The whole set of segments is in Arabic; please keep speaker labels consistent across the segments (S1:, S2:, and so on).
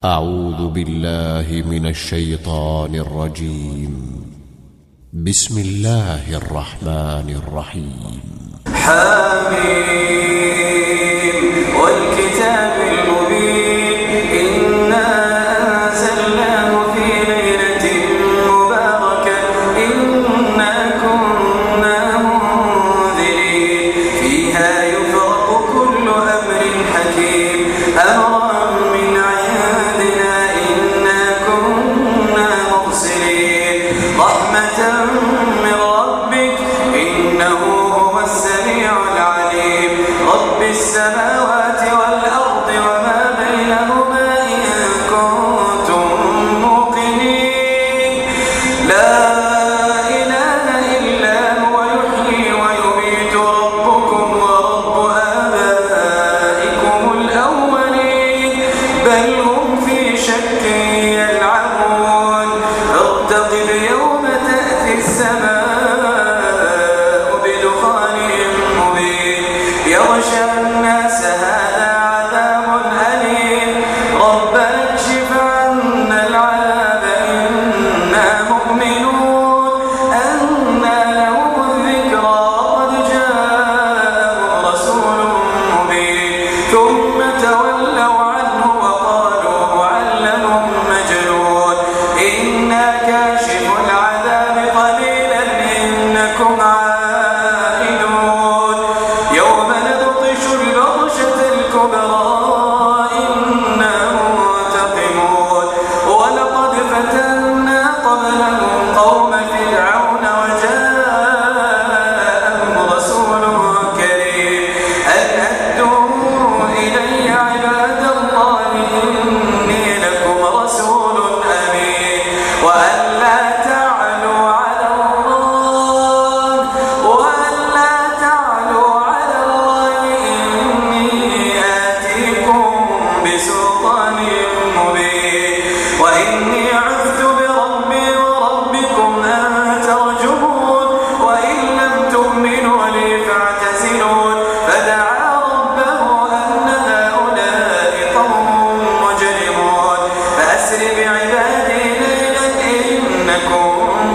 S1: أعوذ بالله من الشيطان الرجيم. بسم الله الرحمن الرحيم.
S2: حميم والكتاب المبين إنا أنزلناه في ليلة مباركة إنا كنا منذرين فيها يفرق كل أمر حكيم أمرا من عندنا إنا كنا مرسلين رحمة من ربك إنه هو السميع العليم رب السماوات والأرض وما بينهما إن كنتم موقنين لا إله إلا هو يحيي ويميت ربكم ورب آبائكم الأولين بل هم في شك يلعبون ارتقب يوم تأتي السماء بدخان مبين يغشى الناس هذا عذاب أليم ربنا اكشف عنا العذاب إنا مؤمنون أنى لهم الذكرى وقد جاءهم رسول مبين ثم تولوا عنه وقالوا معلم مجنون إنا كاشف العذاب قليلا إنكم عائدون يوم نبطش البطشة الكبرى إنا منتقمون ولقد فتنا قبلهم قوم فرعون وجاءهم رسول كريم أن أدوا إلي عباد الله إني لكم رسول أمين وأن لا تعلوا على الله إني آتيكم بسلطان مبين وإني عذت بربي وربكم أن ترجمون وإن لم تؤمنوا لي فاعتزلون فدعا ربه أن هؤلاء قوم مجرمون فأسر بعبادي ليلا إنكم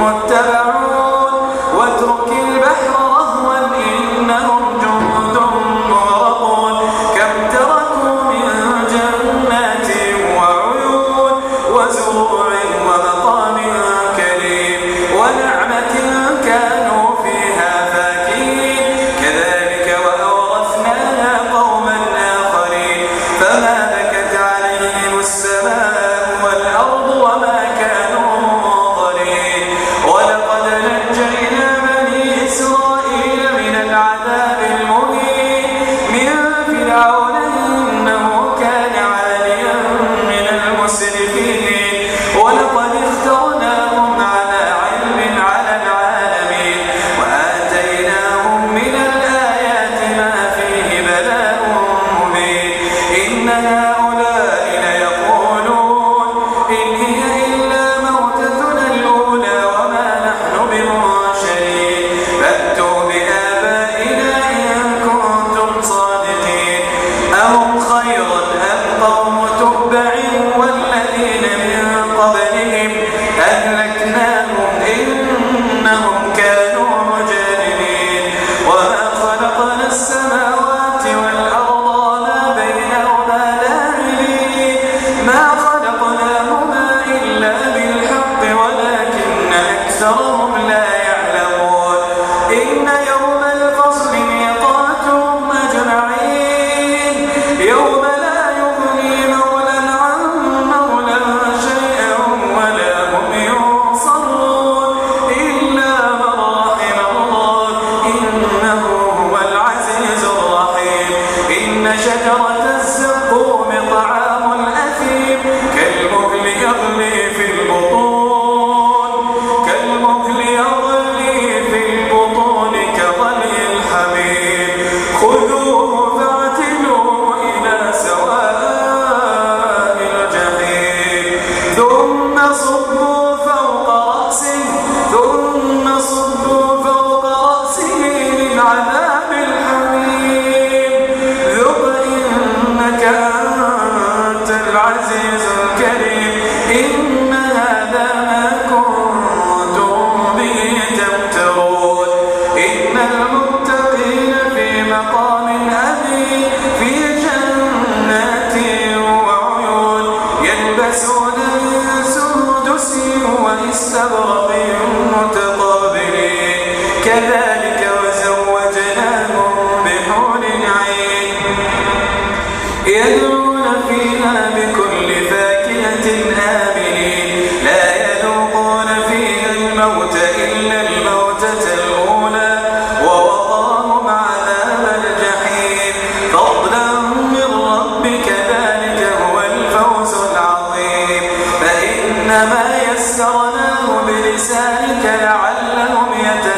S2: متبعون واترك البحر رهوا إنهم جند مغرقون كم تركوا من جنات وعيون وزروع ومقام كريم ونعمة كانوا فيها فاكهين كذلك وأورثناها قوما آخرين فما بكت عليهم السماء والأرض وما كانوا منظرين ولقد نجينا بني إسرائيل من العذاب المهين من فرعون إنه كان عاليا من المسرفين ولقد اخترناهم على علم على العالمين وآتيناهم من الآيات ما فيه بلاء مبين إن هؤلاء ليقولون إن هي إلا موتتنا الأولى وما نحن بمنشرين فأتوا بآبائنا إن كنتم صادقين أهم خير أم قوم تبع والذين من قبلهم أهلكناهم إنهم كانوا مجرمين وما خلقنا السماوات والأرض وما بينهما لاعبين ما خلقناهما إلا بالحق ولكن أكثرهم لا يعلمون إن يوم الفصل ميقاتهم أجمعين يوم لا يغني مولى عن مولى شيئا ولا هم ينصرون إن هذا ما كنتم به تمترون إن المتقين في مقام أمين في جنات وعيون يلبسون من سندس واستبرق متقابلين كذلك وزوجناهم بحور عين يدعون فيها بكل فاكهة آمنين لا يذوقون فيها الموت إلا الموتة الأولى ووقاهم عذاب الجحيم فضلا من ربك ذلك هو الفوز العظيم فإنما يسرناه بلسانك لعلهم يتقون